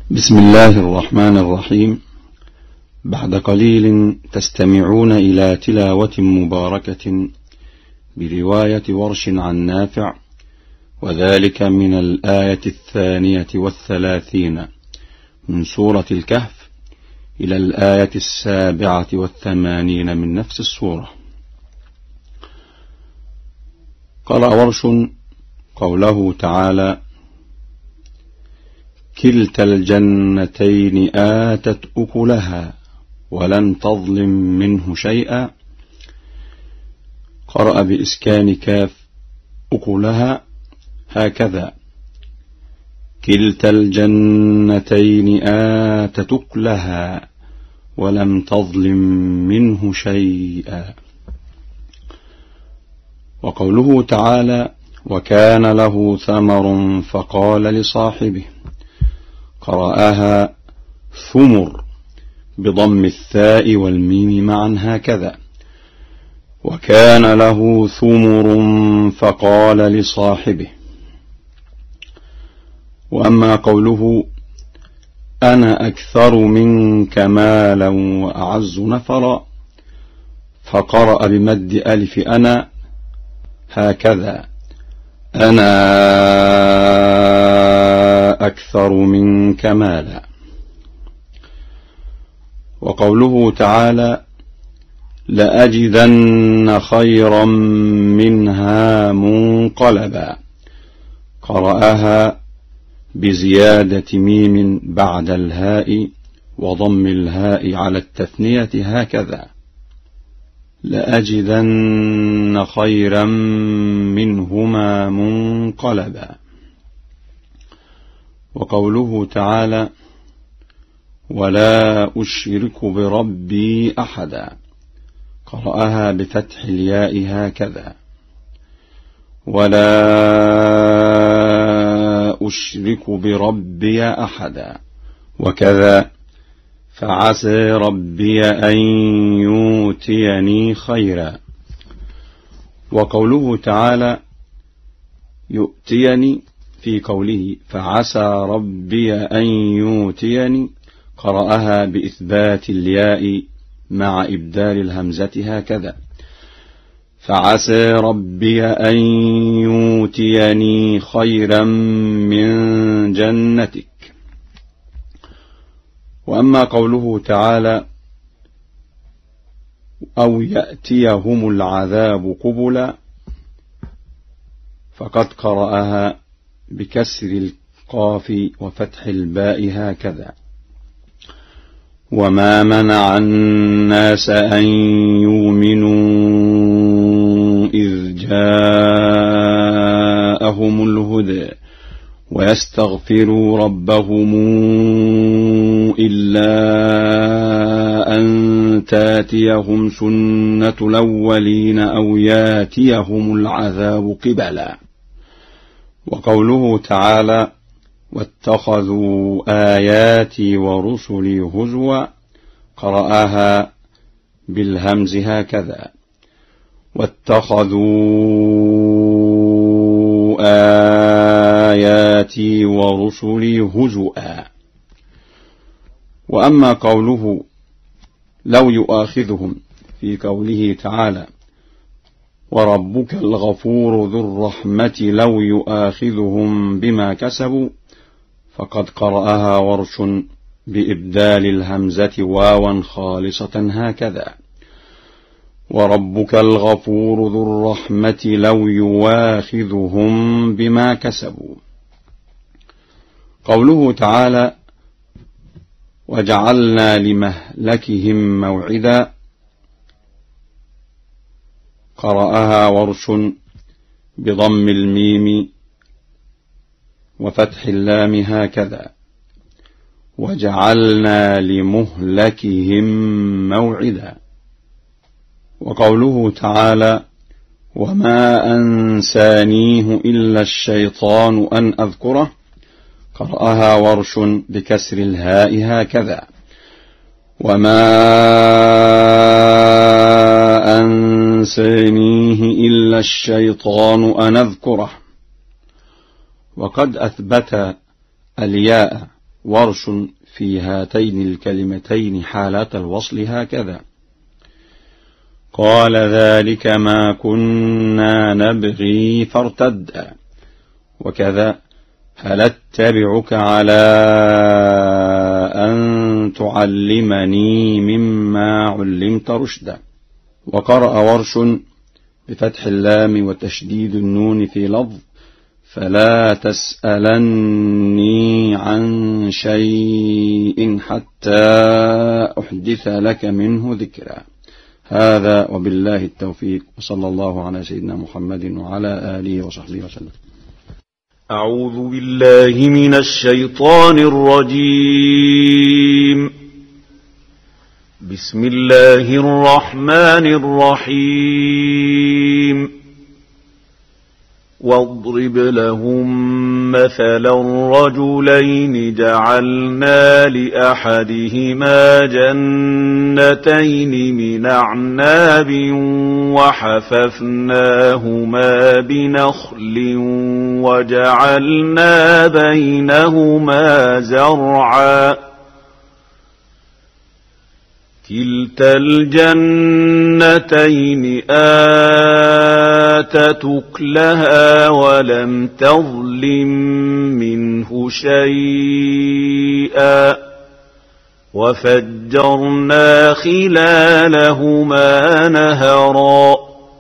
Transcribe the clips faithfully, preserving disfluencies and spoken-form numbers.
بسم الله الرحمن الرحيم. بعد قليل تستمعون إلى تلاوة مباركة برواية ورش عن نافع، وذلك من الآية الثانية والثلاثين من سورة الكهف إلى الآية السابعة والثمانين من نفس السورة. قرأ ورش قوله تعالى: كلتا الجنتين آتت أكلها ولم تظلم منه شيئا. قرأ بإسكان كاف أكلها هكذا: كلتا الجنتين آتت أكلها ولم تظلم منه شيئا. وقوله تعالى: وكان له ثمر فقال لصاحبه. قرأها ثمر بضم الثاء والميم معا هكذا: وكان له ثمر فقال لصاحبه. وأما قوله: أنا أكثر منك مالا وأعز نفرا، فقرأ بمد ألف أنا هكذا: أنا أكثر منك مالا. وقوله تعالى: لأجدن خيرا منها منقلبا، قرأها بزيادة ميم بعد الهاء وضم الهاء على التثنية هكذا: لأجدن خيرا منهما منقلبا. وقوله تعالى: ولا أشرك بربي أحدا، قرأها بفتح الياء هكذا: ولا أشرك بربي أحدا. وكذا: فعسى ربي أن يؤتيني خيرا. وقوله تعالى: يؤتيني في قوله فعسى ربي أن يؤتيني، قرأها بإثبات الياء مع إبدال الهمزة هكذا: فعسى ربي أن يؤتيني خيرا من جنتك. وأما قوله تعالى: أو يأتيهم العذاب قبلا، فقد قرأها بكسر القاف وفتح الباء هكذا: وما منع الناس أن يؤمنوا إذ جاءهم الهدى ويستغفروا ربهم إلا أن تاتيهم سنة الأولين أو ياتيهم العذاب قبلا. وقوله تعالى: واتخذوا آياتي ورسلي هزوا، قرأها بالهمز هكذا: واتخذوا آياتي ورسلي هزؤا. وأما قوله لو يؤاخذهم في قوله تعالى: وربك الغفور ذو الرحمة لو يؤاخذهم بما كسبوا، فقد قرأها ورش بإبدال الهمزة واوا خالصة هكذا: وربك الغفور ذو الرحمة لو يؤاخذهم بما كسبوا. قوله تعالى: وجعلنا لمهلكهم موعدا، قرأها ورش بضم الميم وفتح اللام هكذا: وجعلنا لمهلكهم موعدا. وقوله تعالى: وما أنسانيه إلا الشيطان أن أذكره، قرأها ورش بكسر الهاء هكذا: وما أنسانيه إلا الشيطان أن أذكره. وقد أثبت الياء ورش في هاتين الكلمتين حالة الوصل هكذا: قال ذلك ما كنا نبغي فارتدا، وكذا هل اتبعك على أن تعلمني مما علمت رشدا. وقرأ ورش بفتح اللام وتشديد النون في لفظ: فلا تسألني عن شيء حتى أحدث لك منه ذكرا. هذا وبالله التوفيق، وصلى الله على سيدنا محمد وعلى آله وصحبه وسلم. أعوذ بالله من الشيطان الرجيم. بسم الله الرحمن الرحيم. واضرب لهم مثلا رجلين جعلنا لأحدهما جنتين من أعناب وحففناهما بنخل وجعلنا بينهما زرعا. كلتا الجنتين آتت أكلها ولم تظلم منه شيئا، وفجرنا خلالهما نهرا.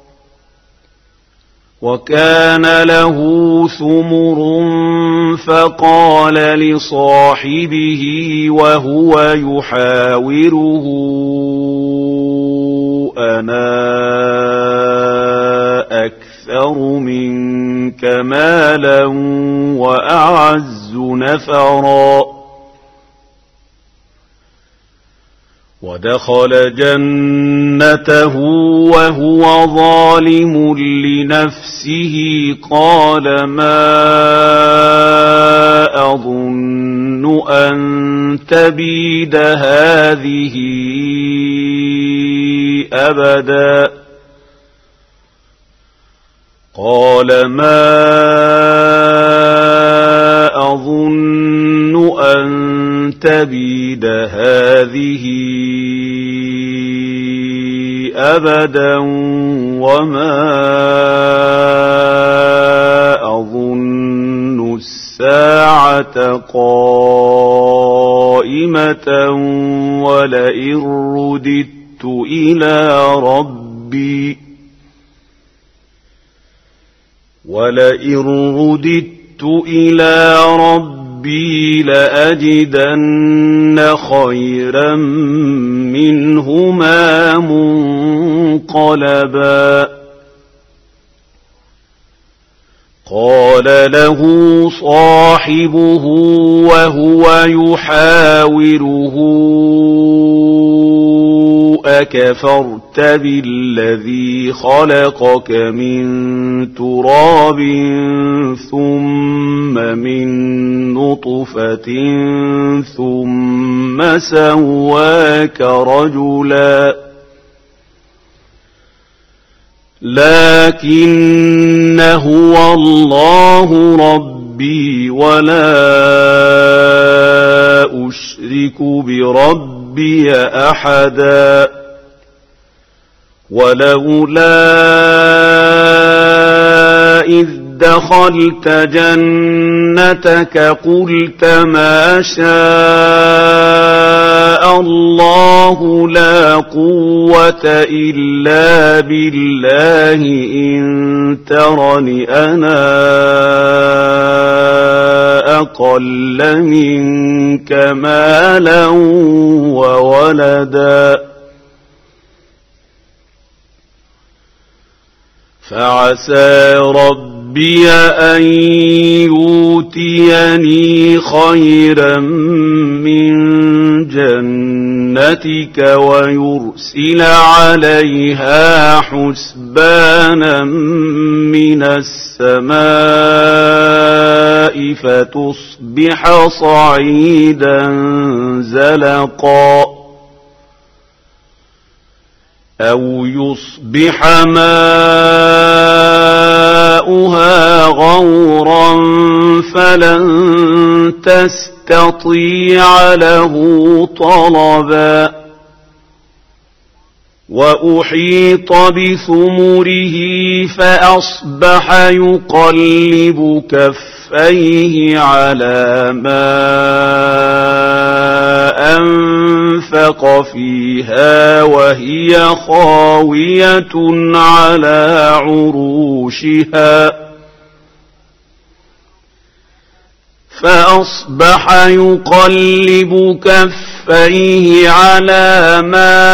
وكان له ثمر فقال لصاحبه وهو يحاوره: أنا أكثر منك مالا وأعز نفرا. ودخل جنته وهو ظالم لنفسه قال: ما أظن أن تبيد هذه أبدا. قال: ما أظن أن تبيد هذه أبدا وما أظن الساعة قائمة ولئن رددت إلى ربي ولئن رددت إلى ربي لأجدن خيرا منهما منقلبا. قال له صاحبه وهو يحاوره: أكفرت بالذي خلقك من تراب ثم من نطفة ثم سواك رجلا. لكن هو الله ربي ولا أشرك بربي أحدا. ولولا إذ دخلت جنتك قلت ما شاء الله لا قوة إلا بالله إن ترني أنا أقل منك مالا وولدا. فعسى ربي أن يؤتيني خيرا من جنتك ويرسل عليها حسبانا من السماء فتصبح صعيدا زلقا، أو يصبح ماؤها غورا فلن تستطيع له طلبا وأحيط بثمره فأصبح يقلب كفيه على ما أنفق فيها وهي خاوية على عروشها فأصبح يقلب كفيه على ما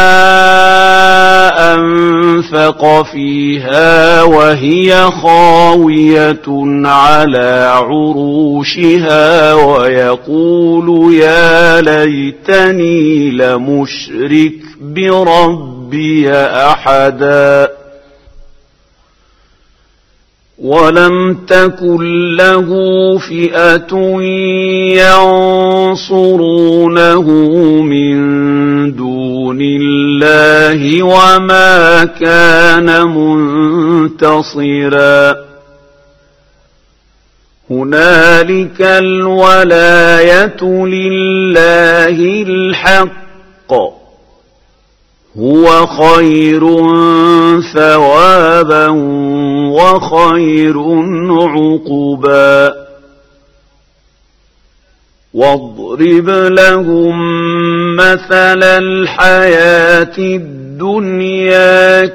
أنفق فيها وهي خاوية على عروشها ويقول يا ليتني لمشرك بربي أحدا ولم تكن له فئة ينصرونه من دون الله وما كان منتصرا هنالك الولاية لله الحق هو خير ثوابا وخير عقبا واضرب لهم مثل الحياة الدنيا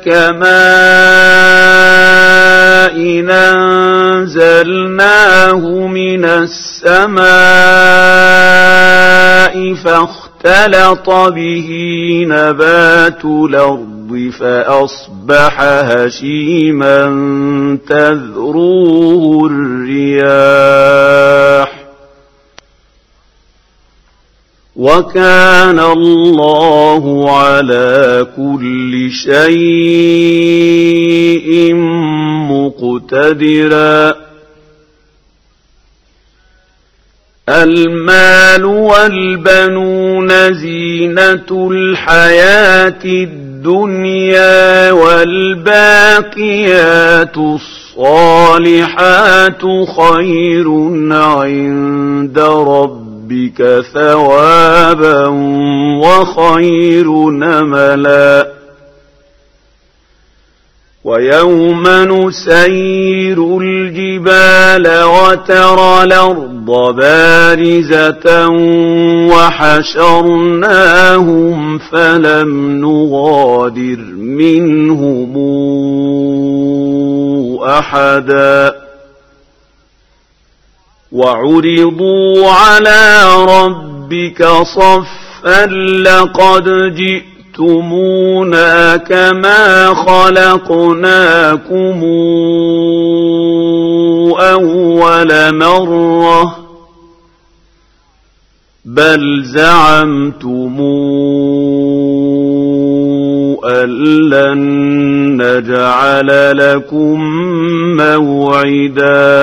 كماء أنزلناه من السماء فاختلط به نبات الأرض فأصبح هشيما تذروه الرياح وكان الله على كل شيء مقتدرا المال والبنون زينة الحياة الدنيا والباقيات الصالحات خير عند ربك ثوابا وخير نملا ويوم نسير الجبال وترى الأرض بارزة وحشرناهم فلم نغادر منهم أحدا وعرضوا على ربك صفا لقد جئتمونا كما خلقناكم أول مرة بل زعمتم أن لن نجعل لكم موعدا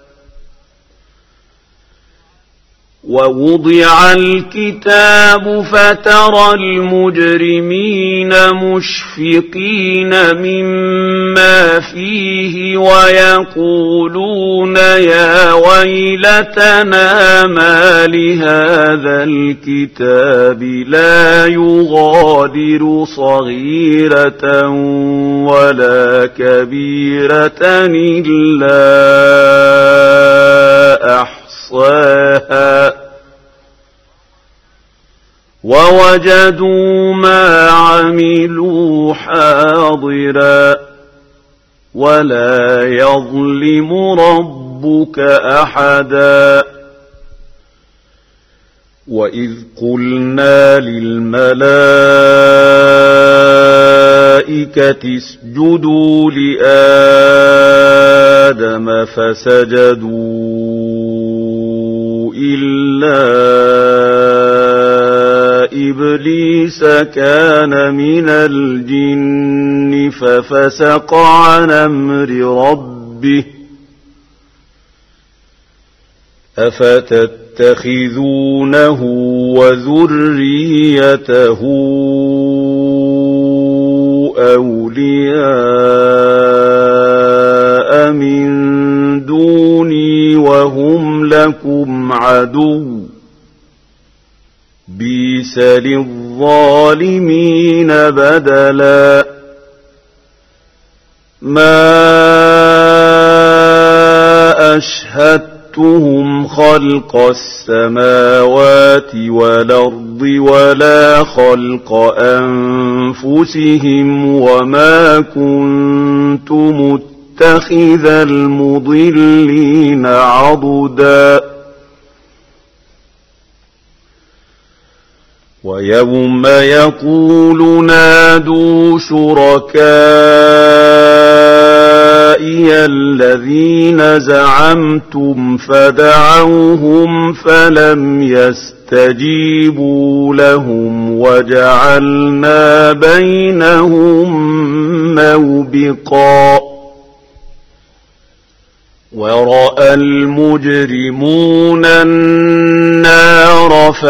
ووضع الكتاب فترى المجرمين مشفقين مما فيه ويقولون يا ويلتنا ما لهذا الكتاب لا يغادر صغيرة ولا كبيرة إلا أحصاها ووجدوا ما عملوا حاضرا ولا يظلم ربك أحدا وإذ قلنا للملائكة اسجدوا لآدم فسجدوا إلا إبليس كان من الجن ففسق عن أمر ربه أفتتخذونه وذريته أولياء من دون تحبوني وهم لكم عدو بئس للظالمين بدلا ما أشهدتهم خلق السماوات والأرض ولا خلق أنفسهم وما كنت متخذ المضلين عضدا ويوم يقول نادوا شركائي الذين زعمتم فدعوهم فلم يستجيبوا لهم وجعلنا بينهم موبقا ورأى المجرمون النار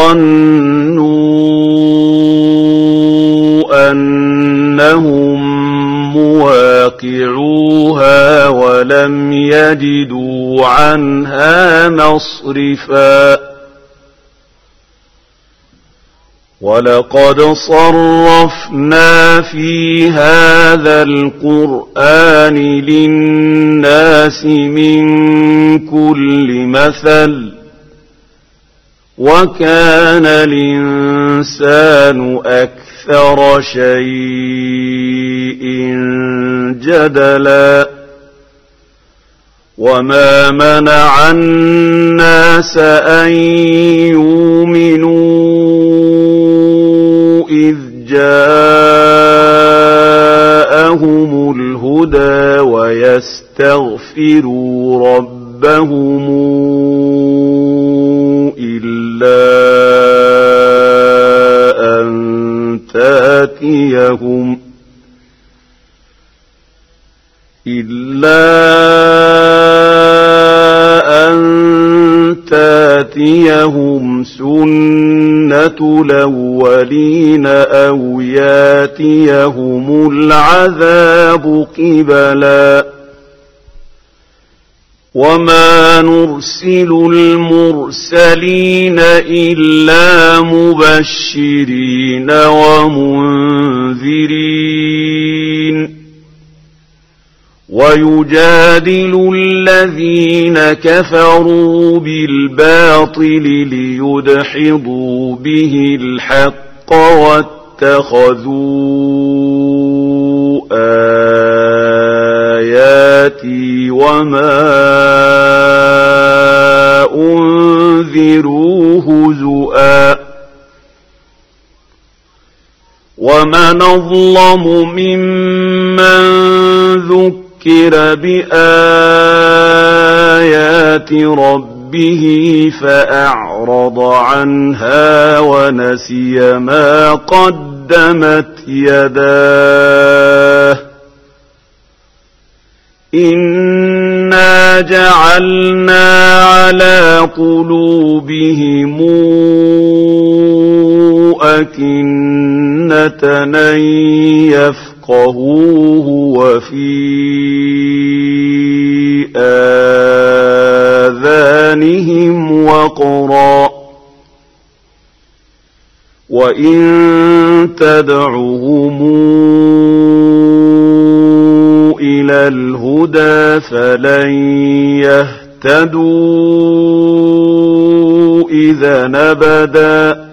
فظنوا أنهم مواقعوها ولم يجدوا عنها مصرفا ولقد صرفنا في هذا القرآن للناس من كل مثل وكان الإنسان أكثر شيء جدلا وما منع الناس أن يؤمنوا إذ جاءهم الهدى ويستغفروا ربهم إلا أن تأتيهم إلا أن تأتيهم سنة الأولين أو يأتيهم العذاب قبلا وما نرسل المرسلين إلا مبشرين ومنذرين ويجادل الذين كفروا بالباطل ليدحضوا به الحق واتخذوا آياتي وما أنذروا هزؤا ومن أظلم ممن ذكر بآيات ربه فأعرض عنها ونسي ما قدمت يداه إنا جعلنا على قلوبهم أكنة أن يفقهوه وفي آذانهم وقرا وإن تدعهم إلى الهدى فلن يهتدوا إذا أبدا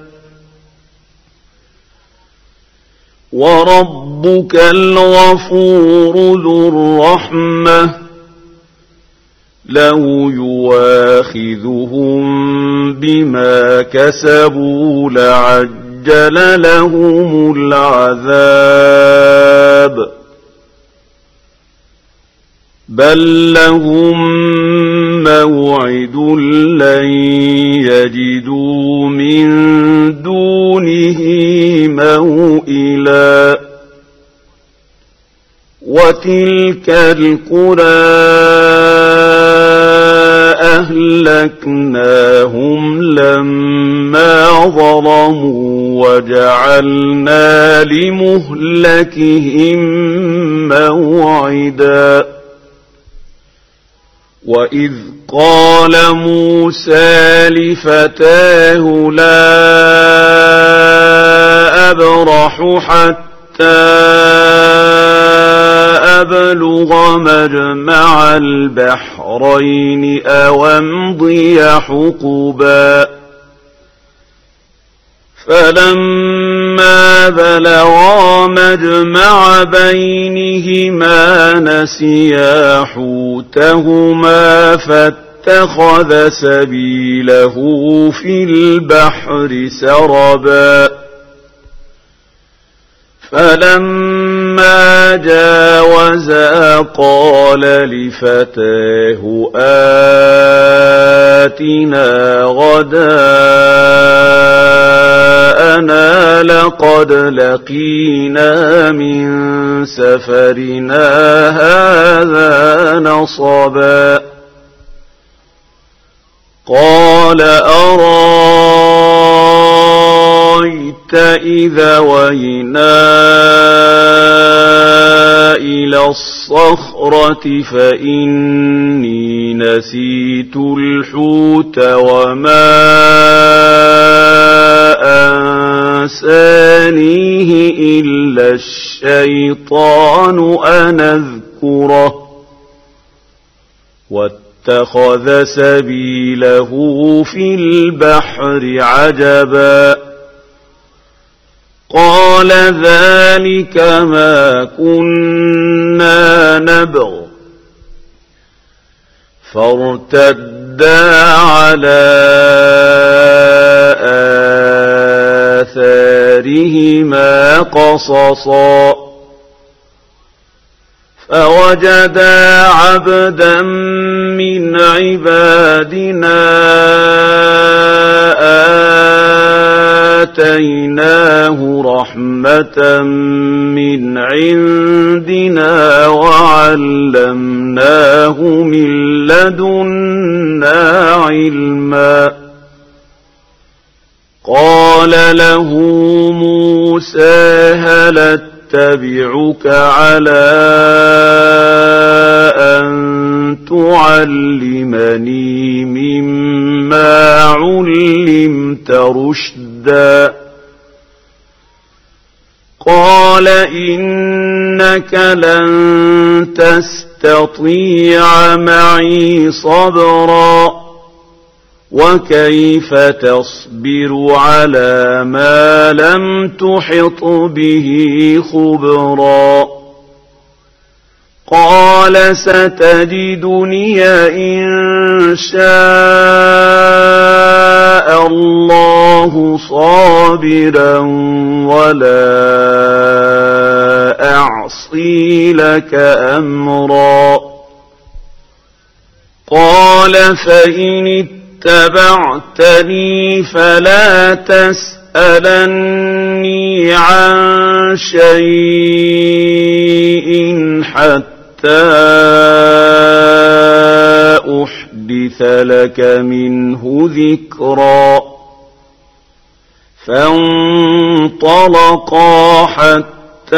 وربك الغفور ذو الرحمة لو يواخذهم بما كسبوا لعجل لهم العذاب بل لهم موعد لن يجدوا من دونه موئلا وتلك القرى أهلكناهم لما ظلموا وجعلنا لمهلكهم موعدا وإذ قال موسى لفتاه لا أبرح حتى أبلغ مجمع البحرين أو أمضي حقبا فلما بلغا مجمع بينهما نسيا حوتهما فاتخذ سبيله في البحر سربا فلما جاوزا قال لفتاه آتنا غداءنا لقد لقينا من سفرنا هذا نصبا قال أرأيت إذا وينا إلى الصخرة فإني نسيت الحوت وما أنسانيه إلا الشيطان أن أذكره واتخذ سبيله في البحر عجبا قال ذلك ما كنا نبغ فارتدا على آثارهما قصصا فوجدا عبدا من عبادنا آتيناه رحمة من عندنا وعلمناه من لدنا علما قال له موسى هل أتبعك على أن تعلمني مما علمت رشدا قال إنك لن تستطيع معي صبرا وكيف تصبر على ما لم تحط به خبرا قال ستجدني إن شاء الله صابرا ولا أعصي لك أمرا قال فإن اتبعتني فلا تسألني عن شيء حتى أحدث لك منه ذكرا فانطلقا حتى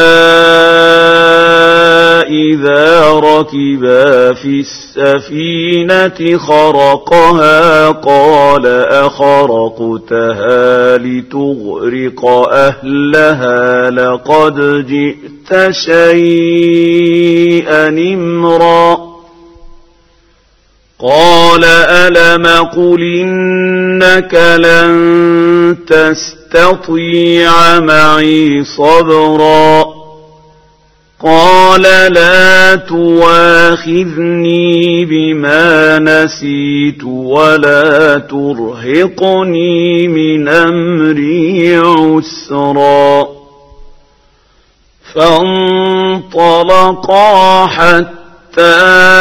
إذا ركبا في السفينة خرقها قال أخرقتها لتغرق أهلها لقد جئت شيئا إمرا قال ألم قل إنك لن تستطيع معي صبرا قال لا تواخذني بما نسيت ولا ترهقني من أمري عسرا فانطلقا حتى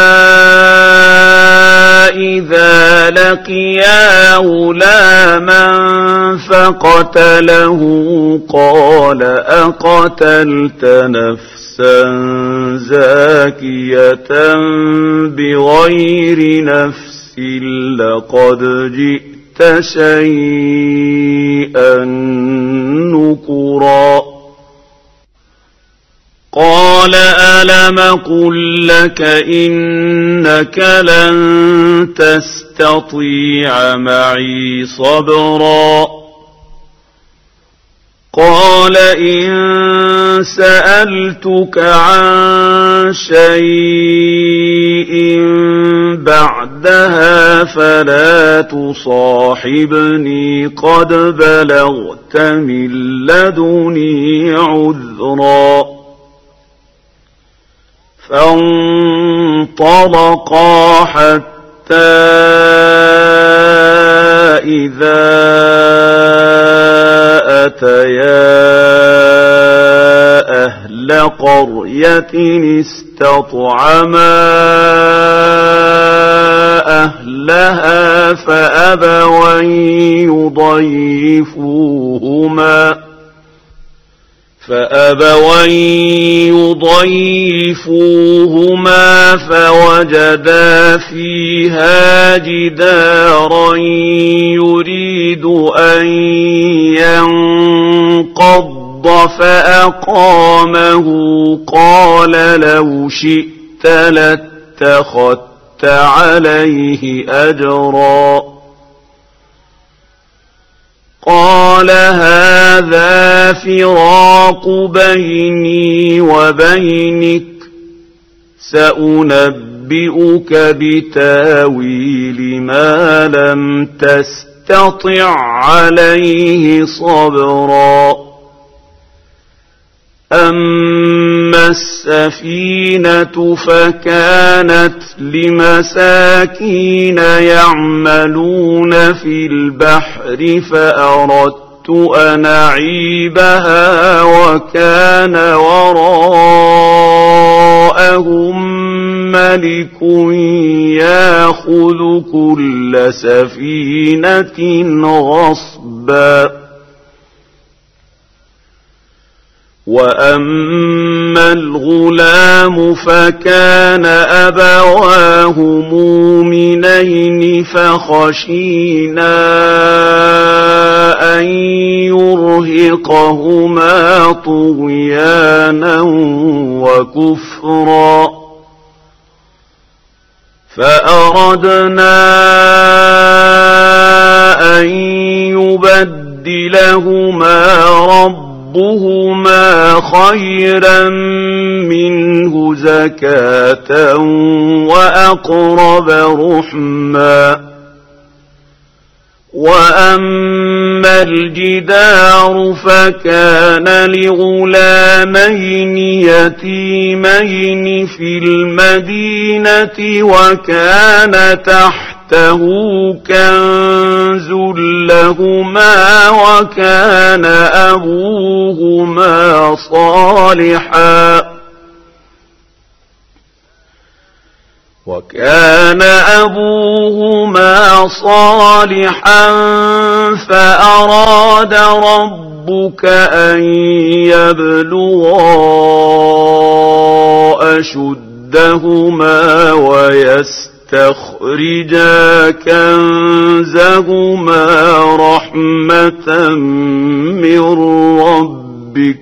إذا لقيا غلاما فقتله قال أقتلت نفسا زاكية بغير نفس لقد جئت شيئا نكرا قال ألا ألم قل لك إنك لن تستطيع معي صبرا قال إن سألتك عن شيء بعدها فلا تصاحبني قد بلغت من لدني عذرا فانطلقا حتى إذا أتيا أهل قرية استطعما أهلها فأبوا أن يضيفوهما فأبوا أن يضيفوهما فوجدا فيها جدارا يريد أن ينقض فأقامه قال لو شئت لاتخذت عليه أجرا قال هذا فراق بيني وبينك سأنبئك بتاويل ما لم تستطع عليه صبرا أما السفينة فكانت لمساكين يعملون في البحر فأردت أن أعيبها وكان وراءهم ملك يأخذ كل سفينة غصبا وأما الغلام فكان أبواه مؤمنين فخشينا أن يرهقهما طغيانا وكفرا فأردنا أن يبدلهما ربهما ربهما خيرا منه زكاة وأقرب رحما وأما الجدار فكان لغلامين يتيمين في المدينة وكان تحت تحته كنز لهما وكان أبوهما صالحا وكان أبوهما صالحا فأراد ربك أن يبلغا أشدهما ويستخرجا تخرجا كنزهما رحمة من ربك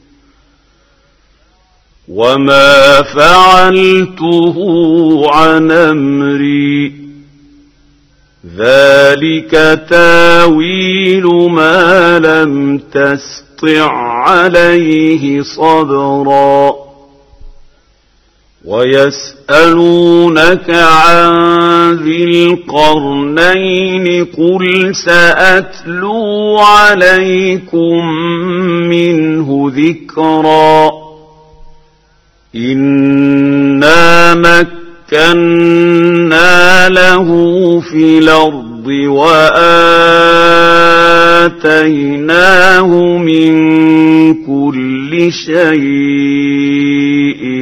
وما فعلته عن أمري ذلك تاويل ما لم تستطع عليه صبرا ويسألونك عن ذي القرنين قل سأتلو عليكم منه ذكرا إنا مكنا له في الأرض وآتيناه من كل شيء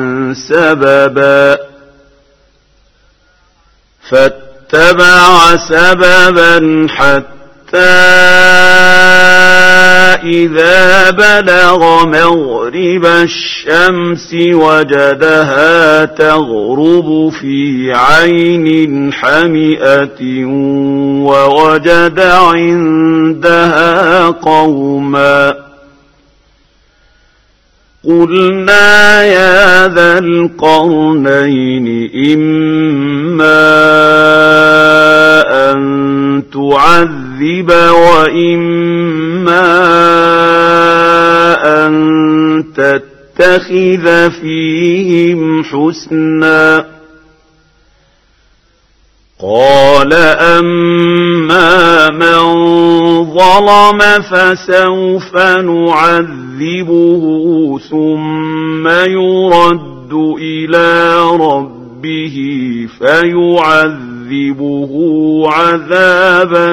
سببا فاتبع سببا حتى إذا بلغ مغرب الشمس وجدها تغرب في عين حمئة ووجد عندها قوما قلنا يا ذا القرنين إما أن تعذب وإما أن تتخذ فيهم حسنا قال أما من ظلم فسوف نعذبه ثم يرد إلى ربه فيعذبه عذابا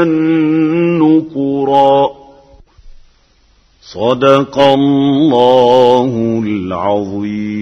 نكرا. صدق الله العظيم.